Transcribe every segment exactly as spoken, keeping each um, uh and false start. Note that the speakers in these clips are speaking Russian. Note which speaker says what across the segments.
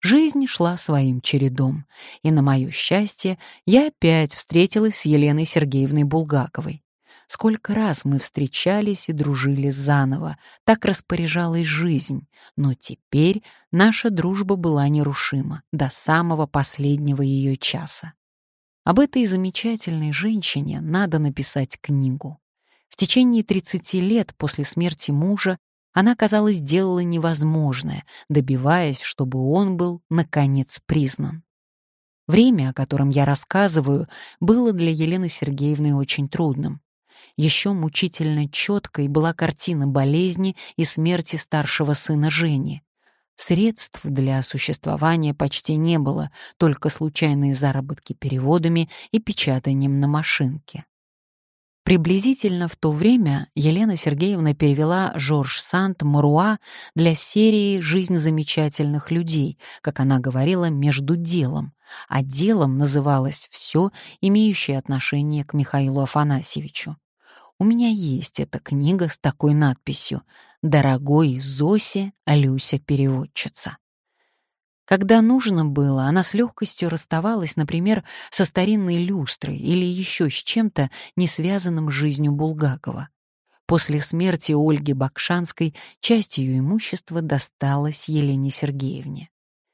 Speaker 1: Жизнь шла своим чередом, и, на мое счастье, я опять встретилась с Еленой Сергеевной Булгаковой. Сколько раз мы встречались и дружили заново, так распоряжалась жизнь, но теперь наша дружба была нерушима до самого последнего ее часа. Об этой замечательной женщине надо написать книгу. В течение тридцати лет после смерти мужа она, казалось, делала невозможное, добиваясь, чтобы он был, наконец, признан. Время, о котором я рассказываю, было для Елены Сергеевны очень трудным. Еще мучительно четкой была картина болезни и смерти старшего сына Жени. Средств для существования почти не было, только случайные заработки переводами и печатанием на машинке. Приблизительно в то время Елена Сергеевна перевела Жорж Санд «Маруа» для серии «Жизнь замечательных людей», как она говорила, между делом, а делом называлось все, имеющее отношение к Михаилу Афанасьевичу. У меня есть эта книга с такой надписью «Дорогой Зосе, Люся-переводчица». Когда нужно было, она с легкостью расставалась, например, со старинной люстрой или еще с чем-то, не связанным с жизнью Булгакова. После смерти Ольги Бакшанской часть ее имущества досталась Елене Сергеевне.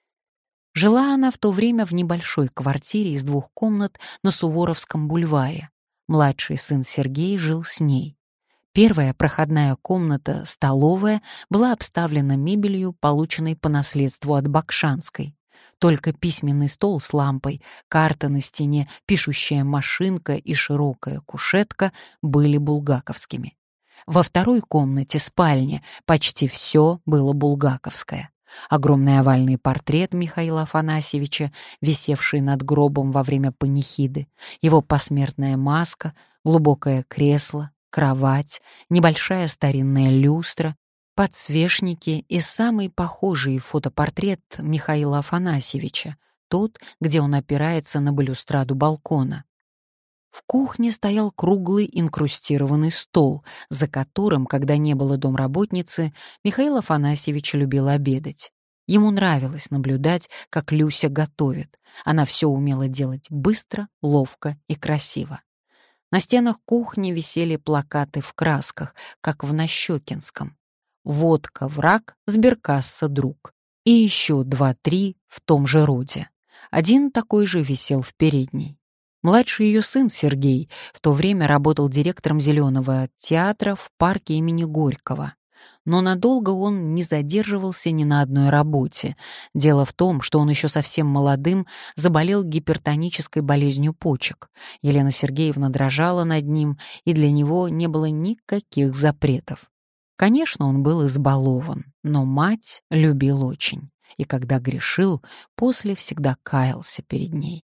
Speaker 1: Жила она в то время в небольшой квартире из двух комнат на Суворовском бульваре. Младший сын Сергей жил с ней. Первая проходная комната, столовая, была обставлена мебелью, полученной по наследству от Бакшанской. Только письменный стол с лампой, карта на стене, пишущая машинка и широкая кушетка были булгаковскими. Во второй комнате, спальне, почти все было булгаковское. Огромный овальный портрет Михаила Афанасьевича, висевший над гробом во время панихиды, его посмертная маска, глубокое кресло, кровать, небольшая старинная люстра, подсвечники и самый похожий фотопортрет Михаила Афанасьевича, тот, где он опирается на балюстраду балкона. В кухне стоял круглый инкрустированный стол, за которым, когда не было домработницы, Михаил Афанасьевич любил обедать. Ему нравилось наблюдать, как Люся готовит. Она все умела делать быстро, ловко и красиво. На стенах кухни висели плакаты в красках, как в Нащекинском. «Водка — враг, сберкасса — друг». И еще два-три в том же роде. Один такой же висел в передней. Младший ее сын Сергей в то время работал директором Зеленого театра в парке имени Горького. Но надолго он не задерживался ни на одной работе. Дело в том, что он еще совсем молодым заболел гипертонической болезнью почек. Елена Сергеевна дрожала над ним, и для него не было никаких запретов. Конечно, он был избалован, но мать любил очень. И когда грешил, после всегда каялся перед ней.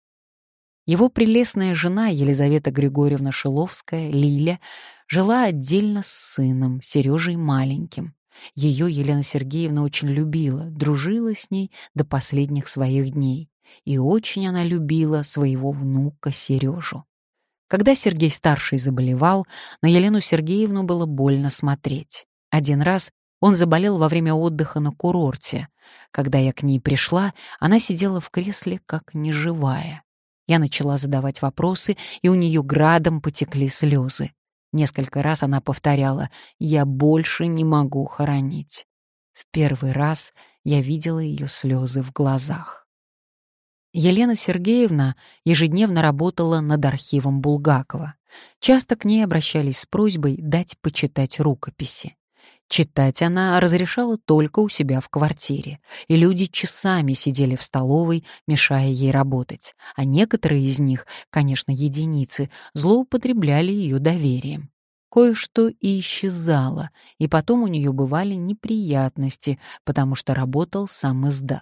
Speaker 1: Его прелестная жена Елизавета Григорьевна Шиловская, Лиля, жила отдельно с сыном, Сережей маленьким. Ее Елена Сергеевна очень любила, дружила с ней до последних своих дней. И очень она любила своего внука Сережу. Когда Сергей-старший заболевал, на Елену Сергеевну было больно смотреть. Один раз он заболел во время отдыха на курорте. Когда я к ней пришла, она сидела в кресле как неживая. Я начала задавать вопросы, и у нее градом потекли слезы. Несколько раз она повторяла: «Я больше не могу хоронить». В первый раз я видела ее слезы в глазах. Елена Сергеевна ежедневно работала над архивом Булгакова. Часто к ней обращались с просьбой дать почитать рукописи. Читать она разрешала только у себя в квартире, и люди часами сидели в столовой, мешая ей работать, а некоторые из них, конечно, единицы, злоупотребляли ее доверием. Кое-что и исчезало, и потом у нее бывали неприятности, потому что работал сам издат.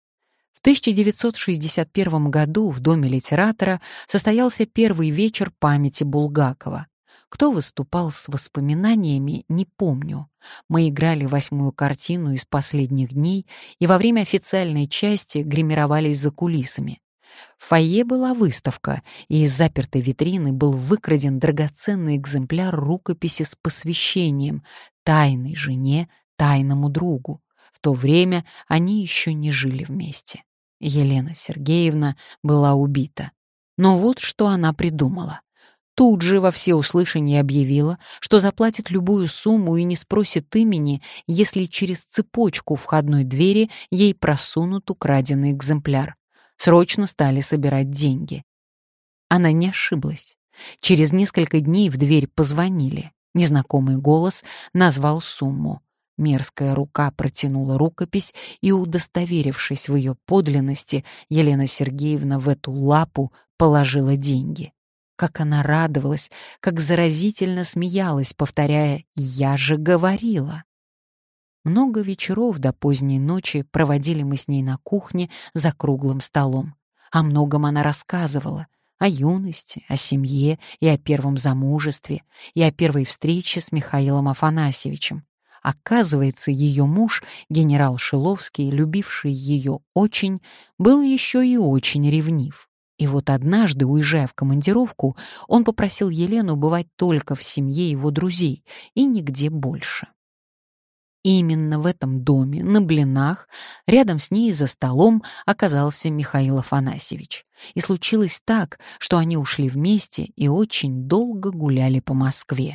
Speaker 1: В тысяча девятьсот шестьдесят первом году в Доме литератора состоялся первый вечер памяти Булгакова. Кто выступал с воспоминаниями, не помню. Мы играли восьмую картину из «Последних дней» и во время официальной части гримировались за кулисами. В фойе была выставка, и из запертой витрины был выкраден драгоценный экземпляр рукописи с посвящением «Тайной жене, тайному другу». В то время они еще не жили вместе. Елена Сергеевна была убита. Но вот что она придумала. Тут же во всеуслышание объявила, что заплатит любую сумму и не спросит имени, если через цепочку входной двери ей просунут украденный экземпляр. Срочно стали собирать деньги. Она не ошиблась. Через несколько дней в дверь позвонили. Незнакомый голос назвал сумму. Мерзкая рука протянула рукопись, и, удостоверившись в ее подлинности, Елена Сергеевна в эту лапу положила деньги. Как она радовалась, как заразительно смеялась, повторяя «Я же говорила». Много вечеров до поздней ночи проводили мы с ней на кухне за круглым столом. О многом она рассказывала. О юности, о семье и о первом замужестве, и о первой встрече с Михаилом Афанасьевичем. Оказывается, ее муж, генерал Шиловский, любивший ее очень, был еще и очень ревнив. И вот однажды, уезжая в командировку, он попросил Елену бывать только в семье его друзей и нигде больше. Именно в этом доме, на блинах, рядом с ней за столом оказался Михаил Афанасьевич. И случилось так, что они ушли вместе и очень долго гуляли по Москве.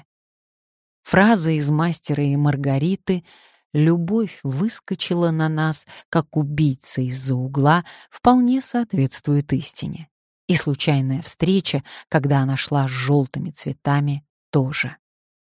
Speaker 1: Фраза из «Мастера и Маргариты» «Любовь выскочила на нас, как убийца из-за угла» вполне соответствует истине. И случайная встреча, когда она шла с желтыми цветами, тоже.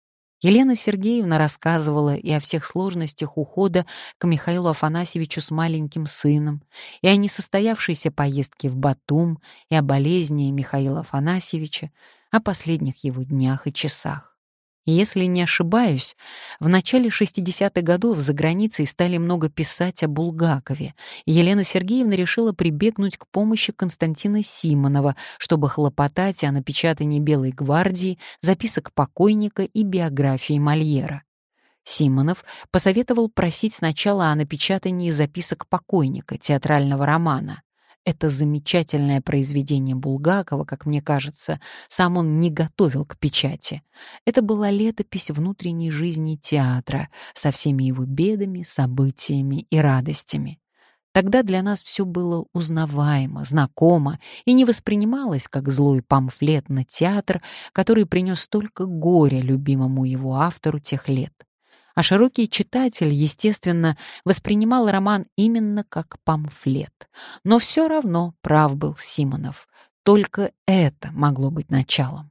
Speaker 1: Елена Сергеевна рассказывала и о всех сложностях ухода к Михаилу Афанасьевичу с маленьким сыном, и о несостоявшейся поездке в Батум, и о болезни Михаила Афанасьевича, о последних его днях и часах. И если не ошибаюсь, в начале шестидесятых годов за границей стали много писать о Булгакове, и Елена Сергеевна решила прибегнуть к помощи Константина Симонова, чтобы хлопотать о напечатании «Белой гвардии», записок покойника и биографии Мольера. Симонов посоветовал просить сначала о напечатании записок покойника, театрального романа. Это замечательное произведение Булгакова, как мне кажется, сам он не готовил к печати. Это была летопись внутренней жизни театра со всеми его бедами, событиями и радостями. Тогда для нас все было узнаваемо, знакомо и не воспринималось как злой памфлет на театр, который принес столько горя любимому его автору тех лет. А широкий читатель, естественно, воспринимал роман именно как памфлет. Но все равно прав был Симонов. Только это могло быть началом.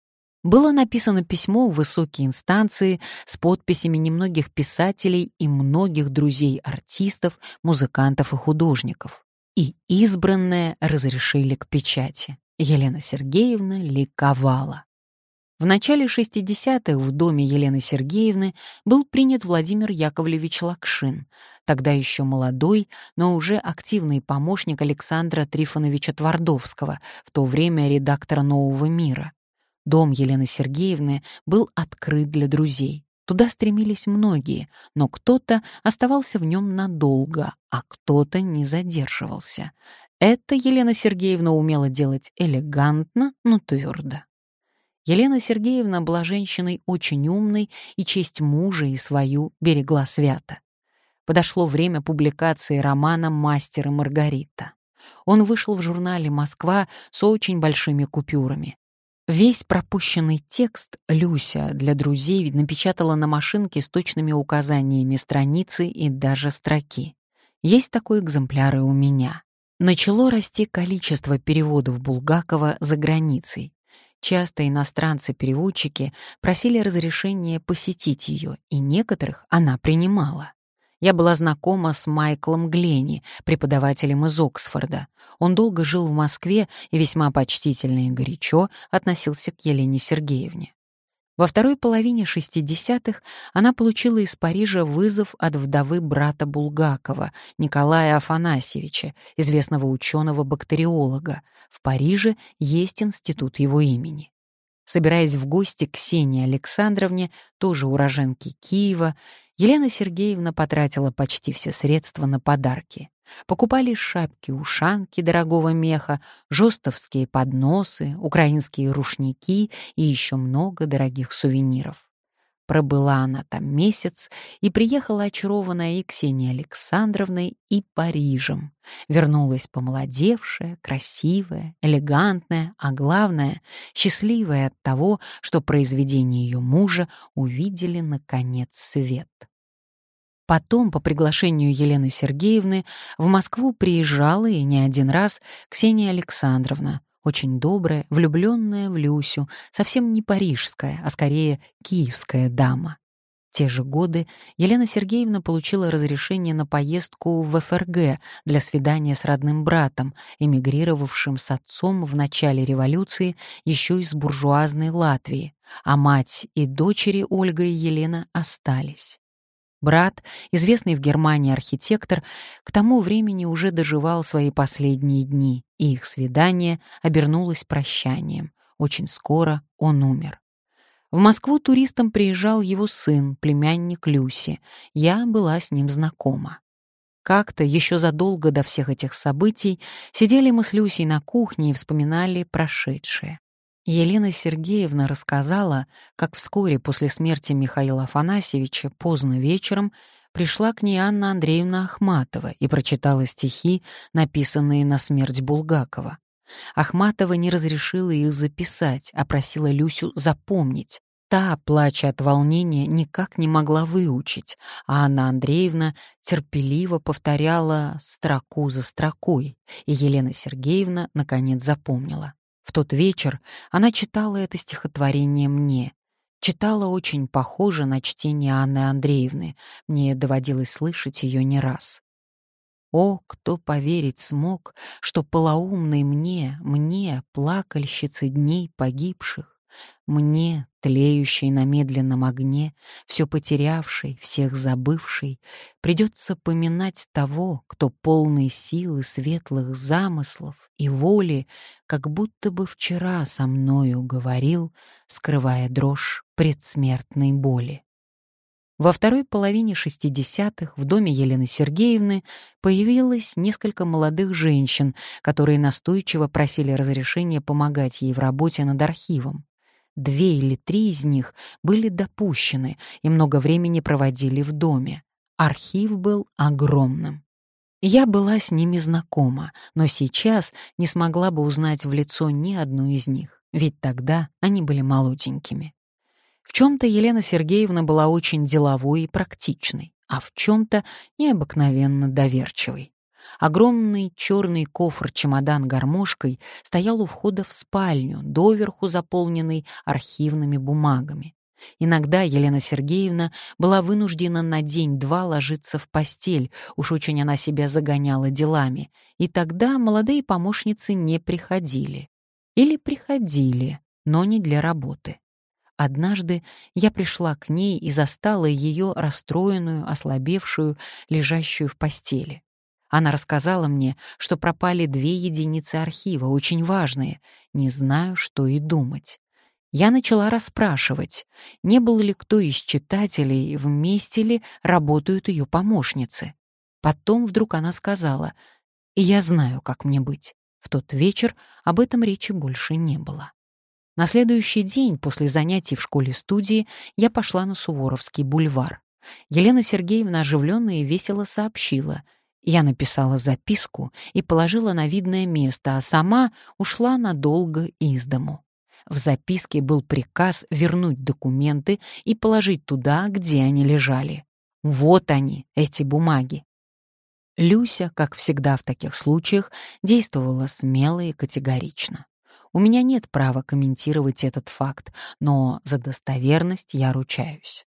Speaker 1: Было написано письмо в высокие инстанции с подписями немногих писателей и многих друзей артистов, музыкантов и художников. И избранное разрешили к печати. Елена Сергеевна ликовала. В начале шестидесятых в доме Елены Сергеевны был принят Владимир Яковлевич Лакшин, тогда еще молодой, но уже активный помощник Александра Трифоновича Твардовского, в то время редактора «Нового мира». Дом Елены Сергеевны был открыт для друзей. Туда стремились многие, но кто-то оставался в нем надолго, а кто-то не задерживался. Это Елена Сергеевна умела делать элегантно, но твердо. Елена Сергеевна была женщиной очень умной и честь мужа и свою берегла свято. Подошло время публикации романа «Мастер и Маргарита». Он вышел в журнале «Москва» с очень большими купюрами. Весь пропущенный текст Люся для друзей напечатала на машинке с точными указаниями страницы и даже строки. Есть такой экземпляр и у меня. Начало расти количество переводов Булгакова за границей. Часто иностранцы-переводчики просили разрешения посетить ее, и некоторых она принимала. Я была знакома с Майклом Гленни, преподавателем из Оксфорда. Он долго жил в Москве и весьма почтительно и горячо относился к Елене Сергеевне. Во второй половине шестидесятых она получила из Парижа вызов от вдовы брата Булгакова, Николая Афанасьевича, известного ученого-бактериолога. В Париже есть институт его имени. Собираясь в гости к Ксении Александровне, тоже уроженке Киева, Елена Сергеевна потратила почти все средства на подарки. Покупали шапки-ушанки дорогого меха, жостовские подносы, украинские рушники и еще много дорогих сувениров. Пробыла она там месяц и приехала очарованная и Ксенией Александровной, и Парижем. Вернулась помолодевшая, красивая, элегантная, а главное, счастливая от того, что произведения ее мужа увидели, наконец, свет. Потом, по приглашению Елены Сергеевны, в Москву приезжала и не один раз Ксения Александровна, очень добрая, влюбленная в Люсю, совсем не парижская, а скорее киевская дама. В те же годы Елена Сергеевна получила разрешение на поездку в эф эр гэ для свидания с родным братом, эмигрировавшим с отцом в начале революции еще из буржуазной Латвии, а мать и дочери Ольга и Елена остались. Брат, известный в Германии архитектор, к тому времени уже доживал свои последние дни, и их свидание обернулось прощанием. Очень скоро он умер. В Москву туристом приезжал его сын, племянник Люси. Я была с ним знакома. Как-то, еще задолго до всех этих событий, сидели мы с Люсей на кухне и вспоминали прошедшее. Елена Сергеевна рассказала, как вскоре после смерти Михаила Афанасьевича поздно вечером пришла к ней Анна Андреевна Ахматова и прочитала стихи, написанные на смерть Булгакова. Ахматова не разрешила их записать, а просила Люсю запомнить. Та, плача от волнения, никак не могла выучить, а Анна Андреевна терпеливо повторяла строку за строкой, и Елена Сергеевна наконец запомнила. В тот вечер она читала это стихотворение мне. Читала очень похоже на чтение Анны Андреевны, мне доводилось слышать ее не раз. О, кто поверить смог, что полоумной мне, мне, плакальщице дней погибших, мне, тлеющей на медленном огне, все потерявшей, всех забывшей, придется поминать того, кто полный силы светлых замыслов и воли, как будто бы вчера со мною говорил, скрывая дрожь предсмертной боли. Во второй половине шестидесятых в доме Елены Сергеевны появилось несколько молодых женщин, которые настойчиво просили разрешения помогать ей в работе над архивом. Две или три из них были допущены и много времени проводили в доме. Архив был огромным. Я была с ними знакома, но сейчас не смогла бы узнать в лицо ни одну из них, ведь тогда они были молоденькими. В чем-то Елена Сергеевна была очень деловой и практичной, а в чем-то необыкновенно доверчивой. Огромный черный кофр-чемодан гармошкой стоял у входа в спальню, доверху заполненный архивными бумагами. Иногда Елена Сергеевна была вынуждена на день-два ложиться в постель, уж очень она себя загоняла делами, и тогда молодые помощницы не приходили. Или приходили, но не для работы. Однажды я пришла к ней и застала ее расстроенную, ослабевшую, лежащую в постели. Она рассказала мне, что пропали две единицы архива, очень важные. Не знаю, что и думать. Я начала расспрашивать, не был ли кто из читателей, вместе ли работают ее помощницы. Потом вдруг она сказала, и я знаю, как мне быть. В тот вечер об этом речи больше не было. На следующий день после занятий в школе-студии я пошла на Суворовский бульвар. Елена Сергеевна оживленно и весело сообщила. Я написала записку и положила на видное место, а сама ушла надолго из дому. В записке был приказ вернуть документы и положить туда, где они лежали. Вот они, эти бумаги. Люся, как всегда в таких случаях, действовала смело и категорично. У меня нет права комментировать этот факт, но за достоверность я ручаюсь.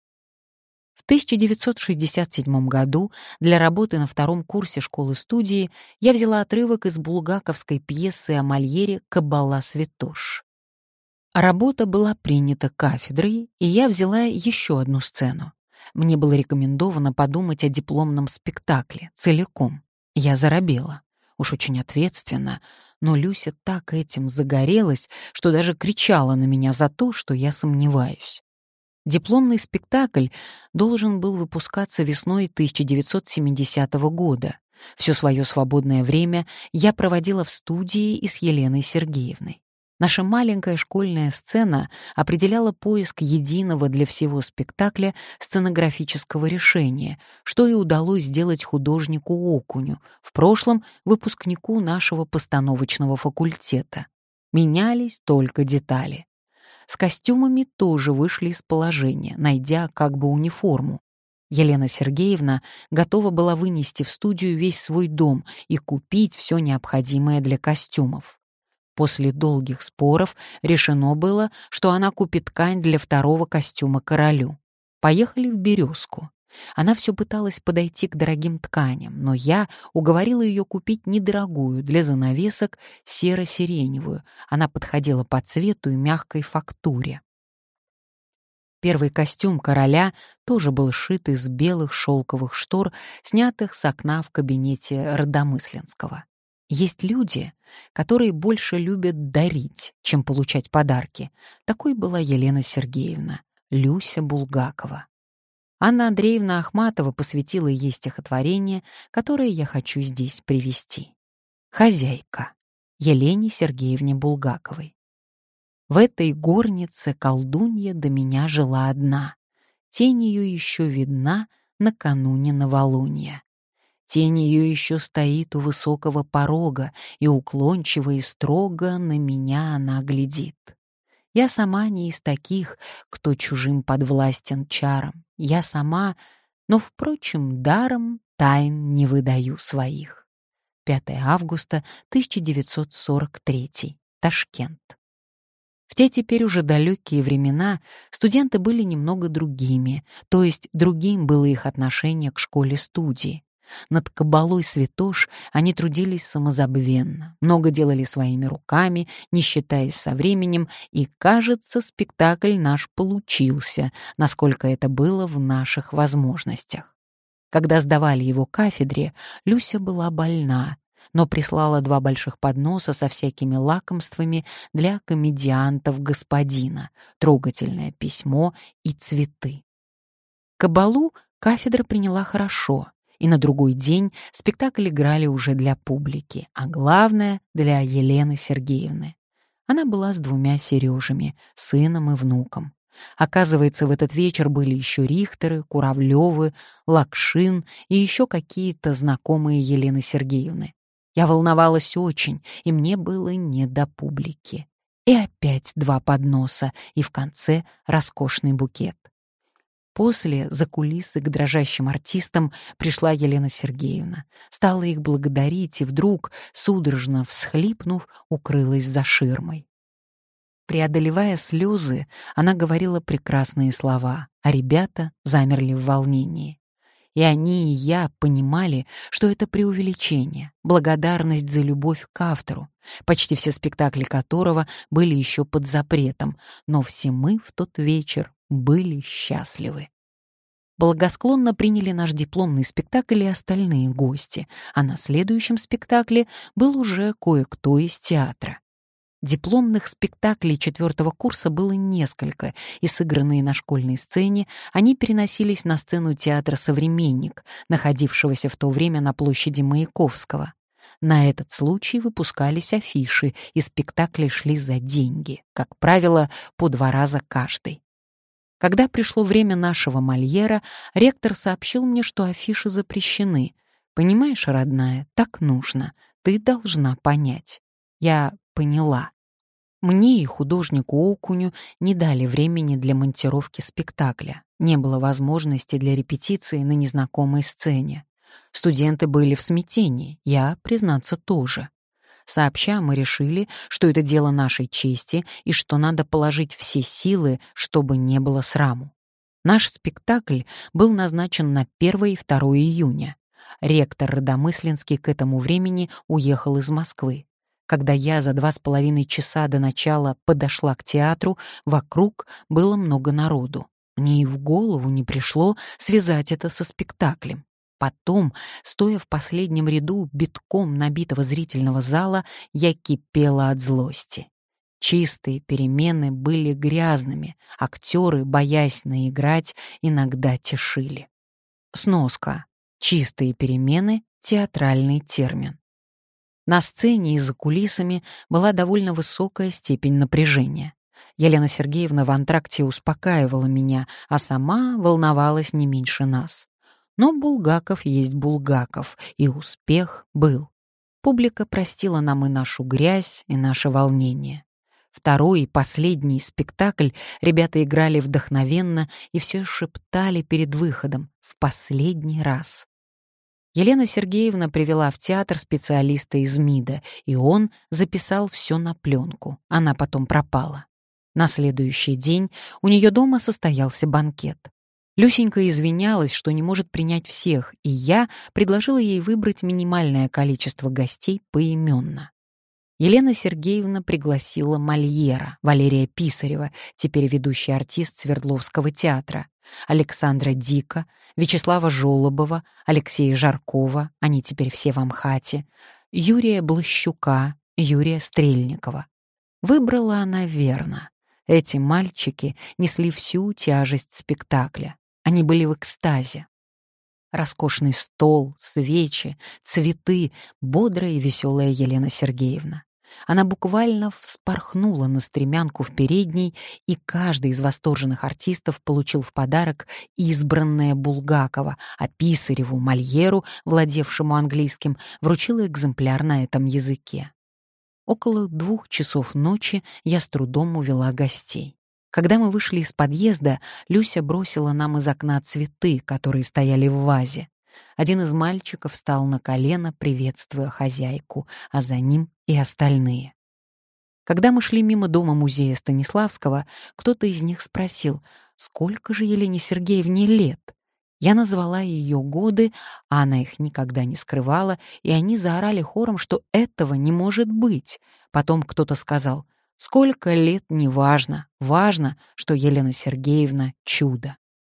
Speaker 1: В тысяча девятьсот шестьдесят седьмом году для работы на втором курсе школы-студии я взяла отрывок из булгаковской пьесы о Мольере «Кабала Святош». Работа была принята кафедрой, и я взяла еще одну сцену. Мне было рекомендовано подумать о дипломном спектакле целиком. Я заробела. Уж очень ответственно, но Люся так этим загорелась, что даже кричала на меня за то, что я сомневаюсь. Дипломный спектакль должен был выпускаться весной тысяча девятьсот семидесятого года. Все свое свободное время я проводила в студии и с Еленой Сергеевной. Наша маленькая школьная сцена определяла поиск единого для всего спектакля сценографического решения, что и удалось сделать художнику Окуню, в прошлом выпускнику нашего постановочного факультета. Менялись только детали. С костюмами тоже вышли из положения, найдя как бы униформу. Елена Сергеевна готова была вынести в студию весь свой дом и купить все необходимое для костюмов. После долгих споров решено было, что она купит ткань для второго костюма королю. Поехали в «Березку». Она все пыталась подойти к дорогим тканям, но я уговорила ее купить недорогую для занавесок серо-сиреневую. Она подходила по цвету и мягкой фактуре. Первый костюм короля тоже был сшит из белых шелковых штор, снятых с окна в кабинете Родомысленского. Есть люди, которые больше любят дарить, чем получать подарки. Такой была Елена Сергеевна, Люся Булгакова. Анна Андреевна Ахматова посвятила ей стихотворение, которое я хочу здесь привести. «Хозяйка» Елене Сергеевне Булгаковой. В этой горнице колдунья до меня жила одна. Тень ее еще видна накануне новолуния. Тень ее еще стоит у высокого порога, и уклончиво и строго на меня она глядит. Я сама не из таких, кто чужим подвластен чарам. Я сама, но, впрочем, даром тайн не выдаю своих. пятое августа тысяча девятьсот сорок третий. Ташкент. В те теперь уже далекие времена студенты были немного другими, то есть другим было их отношение к школе-студии. Над кабалой «Святош» они трудились самозабвенно, много делали своими руками, не считаясь со временем, и, кажется, спектакль наш получился, насколько это было в наших возможностях. Когда сдавали его кафедре, Люся была больна, но прислала два больших подноса со всякими лакомствами для комедиантов господина, трогательное письмо и цветы. Кабалу кафедра приняла хорошо, и на другой день спектакль играли уже для публики, а главное — для Елены Сергеевны. Она была с двумя Сережами, сыном и внуком. Оказывается, в этот вечер были еще Рихтеры, Куравлевы, Лакшин и еще какие-то знакомые Елены Сергеевны. Я волновалась очень, и мне было не до публики. И опять два подноса, и в конце роскошный букет. После за кулисы к дрожащим артистам пришла Елена Сергеевна, стала их благодарить и вдруг, судорожно всхлипнув, укрылась за ширмой. Преодолевая слезы, она говорила прекрасные слова, а ребята замерли в волнении. И они, и я понимали, что это преувеличение, благодарность за любовь к автору, почти все спектакли которого были еще под запретом, но все мы в тот вечер были счастливы. Благосклонно приняли наш дипломный спектакль и остальные гости, а на следующем спектакле был уже кое-кто из театра. Дипломных спектаклей четвертого курса было несколько, и сыгранные на школьной сцене они переносились на сцену театра «Современник», находившегося в то время на площади Маяковского. На этот случай выпускались афиши, и спектакли шли за деньги, как правило, по два раза каждый. Когда пришло время нашего Мольера, ректор сообщил мне, что афиши запрещены. «Понимаешь, родная, так нужно. Ты должна понять». Я поняла. Мне и художнику Окуню не дали времени для монтировки спектакля. Не было возможности для репетиции на незнакомой сцене. Студенты были в смятении, я, признаться, тоже. Сообща, мы решили, что это дело нашей чести и что надо положить все силы, чтобы не было сраму. Наш спектакль был назначен на первое и второе июня. Ректор Родомысленский к этому времени уехал из Москвы. Когда я за два с половиной часа до начала подошла к театру, вокруг было много народу. Мне и в голову не пришло связать это со спектаклем. Потом, стоя в последнем ряду битком набитого зрительного зала, я кипела от злости. Чистые перемены были грязными, актеры, боясь наиграть, иногда тишили. Сноска. Чистые перемены — театральный термин. На сцене и за кулисами была довольно высокая степень напряжения. Елена Сергеевна в антракте успокаивала меня, а сама волновалась не меньше нас. Но Булгаков есть Булгаков, и успех был. Публика простила нам и нашу грязь, и наше волнение. Второй и последний спектакль ребята играли вдохновенно и все шептали перед выходом «в последний раз». Елена Сергеевна привела в театр специалиста из МИДа, и он записал все на пленку. Она потом пропала. На следующий день у нее дома состоялся банкет. Люсенька извинялась, что не может принять всех, и я предложила ей выбрать минимальное количество гостей поименно. Елена Сергеевна пригласила Мольера, Валерия Писарева, теперь ведущий артист Свердловского театра, Александра Дика, Вячеслава Жолобова, Алексея Жаркова, они теперь все в Амхате, Юрия Блащука, Юрия Стрельникова. Выбрала она верно. Эти мальчики несли всю тяжесть спектакля. Они были в экстазе. Роскошный стол, свечи, цветы, бодрая и веселая Елена Сергеевна. Она буквально вспорхнула на стремянку в передней, и каждый из восторженных артистов получил в подарок избранное Булгакова, а Писареву, Мольеру, владевшему английским, вручила экземпляр на этом языке. Около двух часов ночи я с трудом увела гостей. Когда мы вышли из подъезда, Люся бросила нам из окна цветы, которые стояли в вазе. Один из мальчиков встал на колено, приветствуя хозяйку, а за ним и остальные. Когда мы шли мимо дома музея Станиславского, кто-то из них спросил, сколько же Елене Сергеевне лет. Я назвала ее годы, а она их никогда не скрывала, и они заорали хором, что этого не может быть. Потом кто-то сказал, сколько лет — неважно, важно, что Елена Сергеевна — чудо.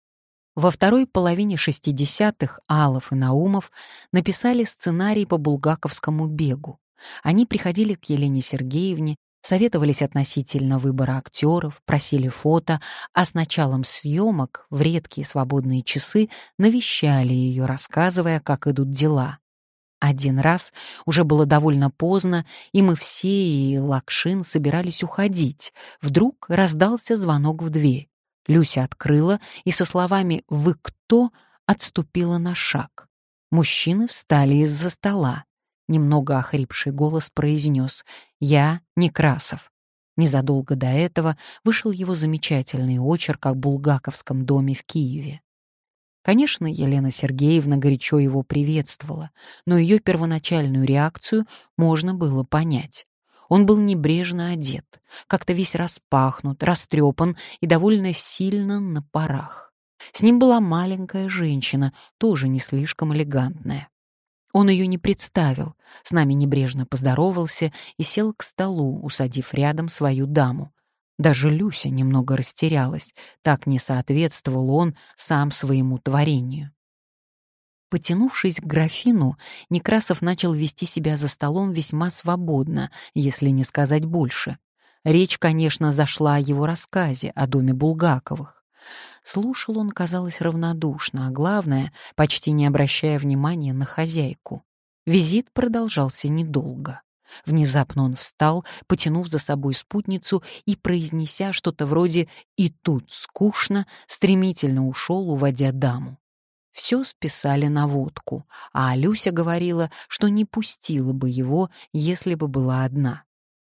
Speaker 1: Во второй половине шестидесятых Алов и Наумов написали сценарий по булгаковскому бегу. Они приходили к Елене Сергеевне, советовались относительно выбора актеров, просили фото, а с началом съемок в редкие свободные часы навещали ее, рассказывая, как идут дела. Один раз уже было довольно поздно, и мы все и Лакшин собирались уходить. Вдруг раздался звонок в дверь. Люся открыла и со словами «Вы кто?» отступила на шаг. Мужчины встали из-за стола. Немного охрипший голос произнес «Я Некрасов». Незадолго до этого вышел его замечательный очерк о булгаковском доме в Киеве. Конечно, Елена Сергеевна горячо его приветствовала, но ее первоначальную реакцию можно было понять. Он был небрежно одет, как-то весь распахнут, растрепан и довольно сильно на парах. С ним была маленькая женщина, тоже не слишком элегантная. Он ее не представил, с нами небрежно поздоровался и сел к столу, усадив рядом свою даму. Даже Люся немного растерялась, так не соответствовал он сам своему творению. Потянувшись к графину, Некрасов начал вести себя за столом весьма свободно, если не сказать больше. Речь, конечно, зашла о его рассказе о доме Булгаковых. Слушал он, казалось, равнодушно, а главное, почти не обращая внимания на хозяйку. Визит продолжался недолго. Внезапно он встал, потянув за собой спутницу и, произнеся что-то вроде «и тут скучно», стремительно ушел, уводя даму. Все списали на водку, а Люся говорила, что не пустила бы его, если бы была одна.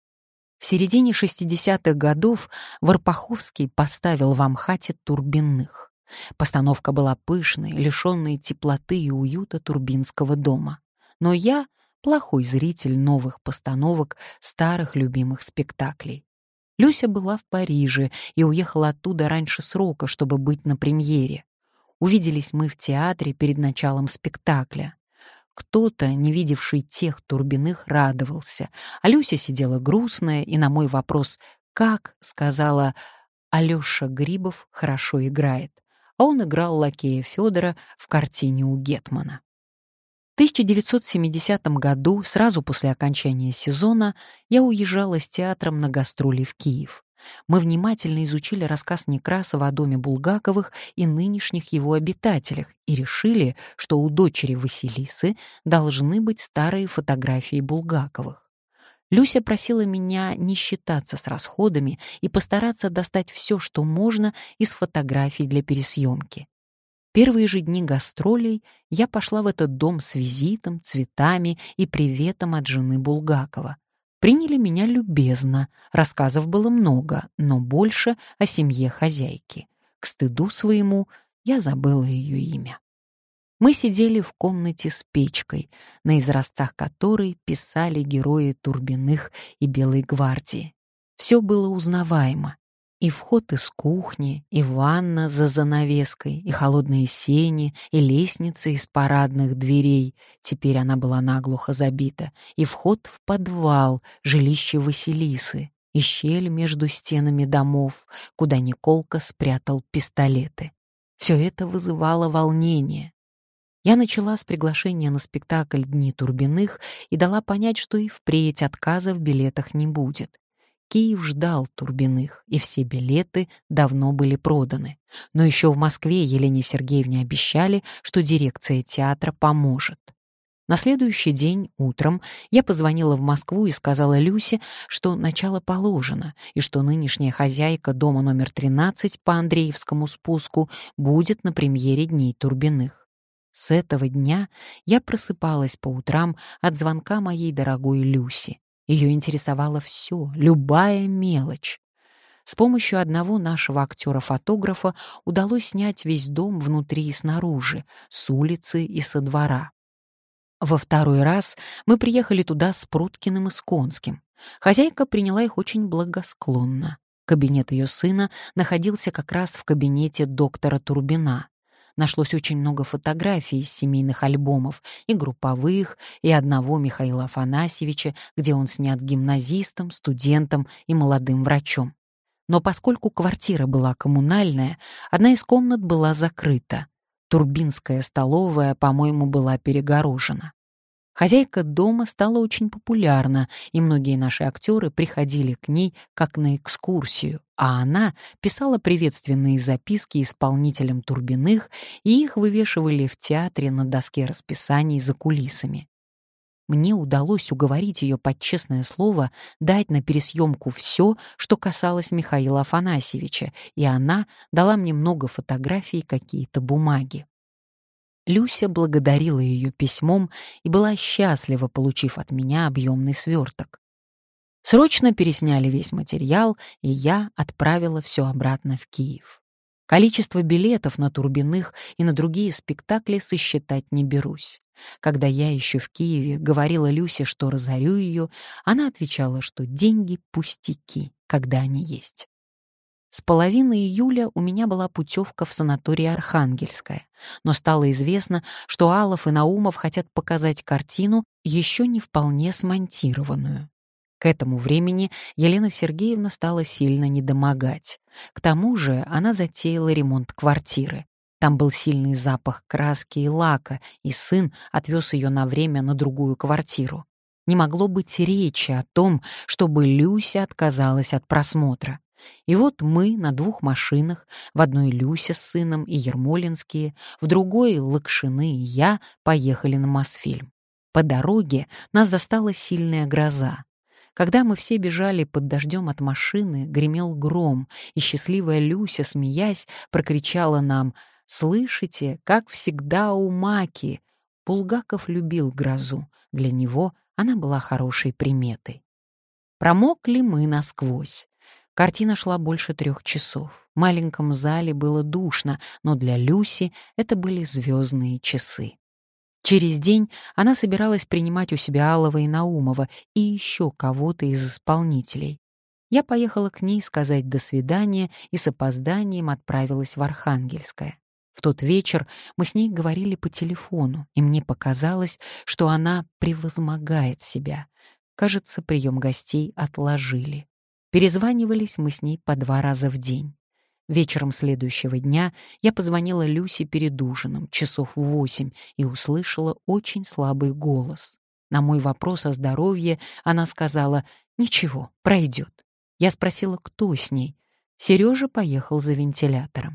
Speaker 1: В середине шестидесятых годов Варпаховский поставил в Амхате Турбиных. Постановка была пышной, лишенной теплоты и уюта турбинского дома. Но я — плохой зритель новых постановок старых любимых спектаклей. Люся была в Париже и уехала оттуда раньше срока, чтобы быть на премьере. Увиделись мы в театре перед началом спектакля. Кто-то, не видевший тех Турбиных, радовался, а Люся сидела грустная и на мой вопрос «как?» сказала «Алёша Грибов хорошо играет», а он играл лакея Федора в картине у Гетмана. В тысяча девятьсот семидесятом году, сразу после окончания сезона, я уезжала с театром на гастроли в Киев. Мы внимательно изучили рассказ Некрасова о доме Булгаковых и нынешних его обитателях и решили, что у дочери Василисы должны быть старые фотографии Булгаковых. Люся просила меня не считаться с расходами и постараться достать все, что можно, из фотографий для пересъемки. Первые же дни гастролей я пошла в этот дом с визитом, цветами и приветом от жены Булгакова. Приняли меня любезно, рассказов было много, но больше о семье хозяйки. К стыду своему я забыла ее имя. Мы сидели в комнате с печкой, на изразцах которой писали герои Турбиных и Белой гвардии. Все было узнаваемо. И вход из кухни, и ванна за занавеской, и холодные сени, и лестница из парадных дверей, теперь она была наглухо забита, и вход в подвал, жилище Василисы, и щель между стенами домов, куда Николка спрятал пистолеты. Все это вызывало волнение. Я начала с приглашения на спектакль «Дни Турбиных» и дала понять, что и впредь отказа в билетах не будет. Киев ждал Турбиных, и все билеты давно были проданы. Но еще в Москве Елене Сергеевне обещали, что дирекция театра поможет. На следующий день утром я позвонила в Москву и сказала Люсе, что начало положено, и что нынешняя хозяйка дома номер тринадцать по Андреевскому спуску будет на премьере «Дней Турбиных». С этого дня я просыпалась по утрам от звонка моей дорогой Люси. Ее интересовало все, любая мелочь. С помощью одного нашего актера-фотографа удалось снять весь дом внутри и снаружи, с улицы и со двора. Во второй раз мы приехали туда с Пруткиным и с Конским. Хозяйка приняла их очень благосклонно. Кабинет ее сына находился как раз в кабинете доктора Турбина. Нашлось очень много фотографий из семейных альбомов, и групповых, и одного Михаила Афанасьевича, где он снят гимназистом, студентом и молодым врачом. Но поскольку квартира была коммунальная, одна из комнат была закрыта. Турбинская столовая, по-моему, была перегорожена. Хозяйка дома стала очень популярна, и многие наши актеры приходили к ней как на экскурсию, а она писала приветственные записки исполнителям Турбиных, и их вывешивали в театре на доске расписаний за кулисами. Мне удалось уговорить ее под честное слово дать на пересъемку все, что касалось Михаила Афанасьевича, и она дала мне много фотографий и какие-то бумаги. Люся благодарила ее письмом и была счастлива, получив от меня объемный сверток. Срочно пересняли весь материал, и я отправила все обратно в Киев. Количество билетов на Турбиных и на другие спектакли сосчитать не берусь. Когда я еще в Киеве говорила Люсе, что разорю ее, она отвечала, что деньги — пустяки, когда они есть. С половины июля у меня была путевка в санаторий Архангельская, но стало известно, что Алов и Наумов хотят показать картину, еще не вполне смонтированную. К этому времени Елена Сергеевна стала сильно недомогать. К тому же она затеяла ремонт квартиры. Там был сильный запах краски и лака, и сын отвез ее на время на другую квартиру. Не могло быть речи о том, чтобы Люся отказалась от просмотра. И вот мы на двух машинах, в одной Люся с сыном и Ермолинские, в другой Лакшины и я поехали на Мосфильм. По дороге нас застала сильная гроза. Когда мы все бежали под дождем от машины, гремел гром, и счастливая Люся, смеясь, прокричала нам: «Слышите, как всегда у Маки!» Булгаков любил грозу, для него она была хорошей приметой. Промокли мы насквозь. Картина шла больше трех часов. В маленьком зале было душно, но для Люси это были звездные часы. Через день она собиралась принимать у себя Алова и Наумова и еще кого-то из исполнителей. Я поехала к ней сказать «до свидания» и с опозданием отправилась в Архангельское. В тот вечер мы с ней говорили по телефону, и мне показалось, что она превозмогает себя. Кажется, прием гостей отложили. Перезванивались мы с ней по два раза в день. Вечером следующего дня я позвонила Люсе перед ужином, часов в восемь, и услышала очень слабый голос. На мой вопрос о здоровье она сказала: «Ничего, пройдет». Я спросила, кто с ней. Сережа поехал за вентилятором.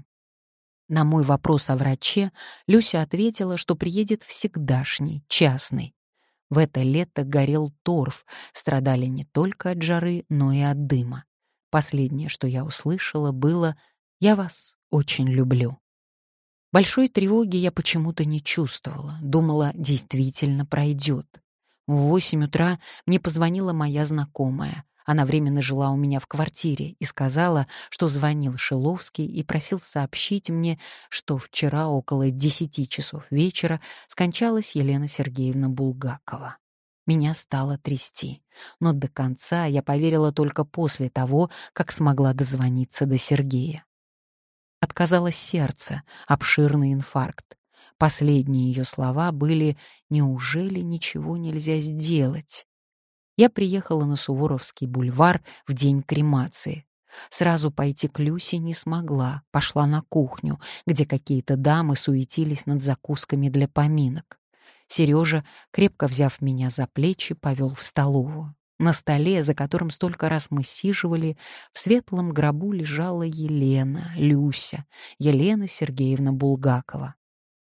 Speaker 1: На мой вопрос о враче Люся ответила, что приедет всегдашний, частный. В это лето горел торф, страдали не только от жары, но и от дыма. Последнее, что я услышала, было «Я вас очень люблю». Большой тревоги я почему-то не чувствовала, думала, действительно пройдет. В восемь утра мне позвонила моя знакомая. Она временно жила у меня в квартире и сказала, что звонил Шиловский и просил сообщить мне, что вчера около десяти часов вечера скончалась Елена Сергеевна Булгакова. Меня стало трясти, но до конца я поверила только после того, как смогла дозвониться до Сергея. Отказалось сердце, обширный инфаркт. Последние ее слова были «Неужели ничего нельзя сделать?» Я приехала на Суворовский бульвар в день кремации. Сразу пойти к Люсе не смогла, пошла на кухню, где какие-то дамы суетились над закусками для поминок. Сережа, крепко взяв меня за плечи, повел в столовую. На столе, за которым столько раз мы сиживали, в светлом гробу лежала Елена, Люся, Елена Сергеевна Булгакова.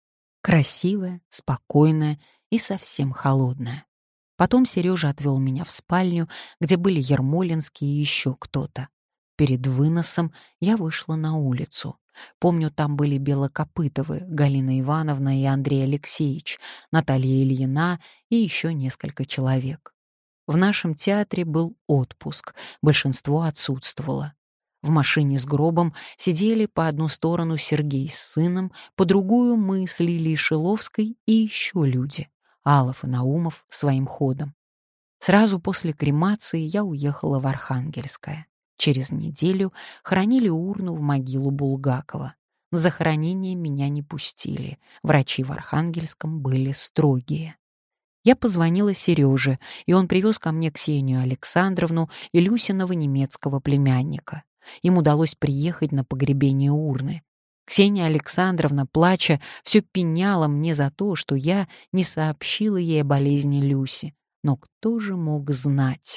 Speaker 1: Красивая, спокойная и совсем холодная. Потом Сережа отвел меня в спальню, где были Ермолинские и еще кто-то. Перед выносом я вышла на улицу. Помню, там были Белокопытовы, Галина Ивановна и Андрей Алексеевич, Наталья Ильина и еще несколько человек. В нашем театре был отпуск, большинство отсутствовало. В машине с гробом сидели по одну сторону Сергей с сыном, по другую мы с Лилией Шиловской и еще люди. Алов и Наумов своим ходом. Сразу после кремации я уехала в Архангельское. Через неделю хоронили урну в могилу Булгакова. На захоронение меня не пустили. Врачи в Архангельском были строгие. Я позвонила Сереже, и он привез ко мне Ксению Александровну и Люсиного немецкого племянника. Им удалось приехать на погребение урны. Ксения Александровна, плача, все пеняла мне за то, что я не сообщила ей о болезни Люси. Но кто же мог знать?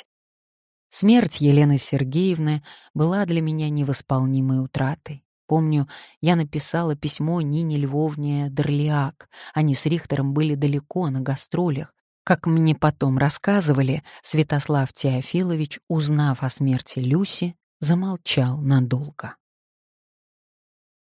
Speaker 1: Смерть Елены Сергеевны была для меня невосполнимой утратой. Помню, я написала письмо Нине Львовне Дорлиак. Они с Рихтером были далеко, на гастролях. Как мне потом рассказывали, Святослав Теофилович, узнав о смерти Люси, замолчал надолго.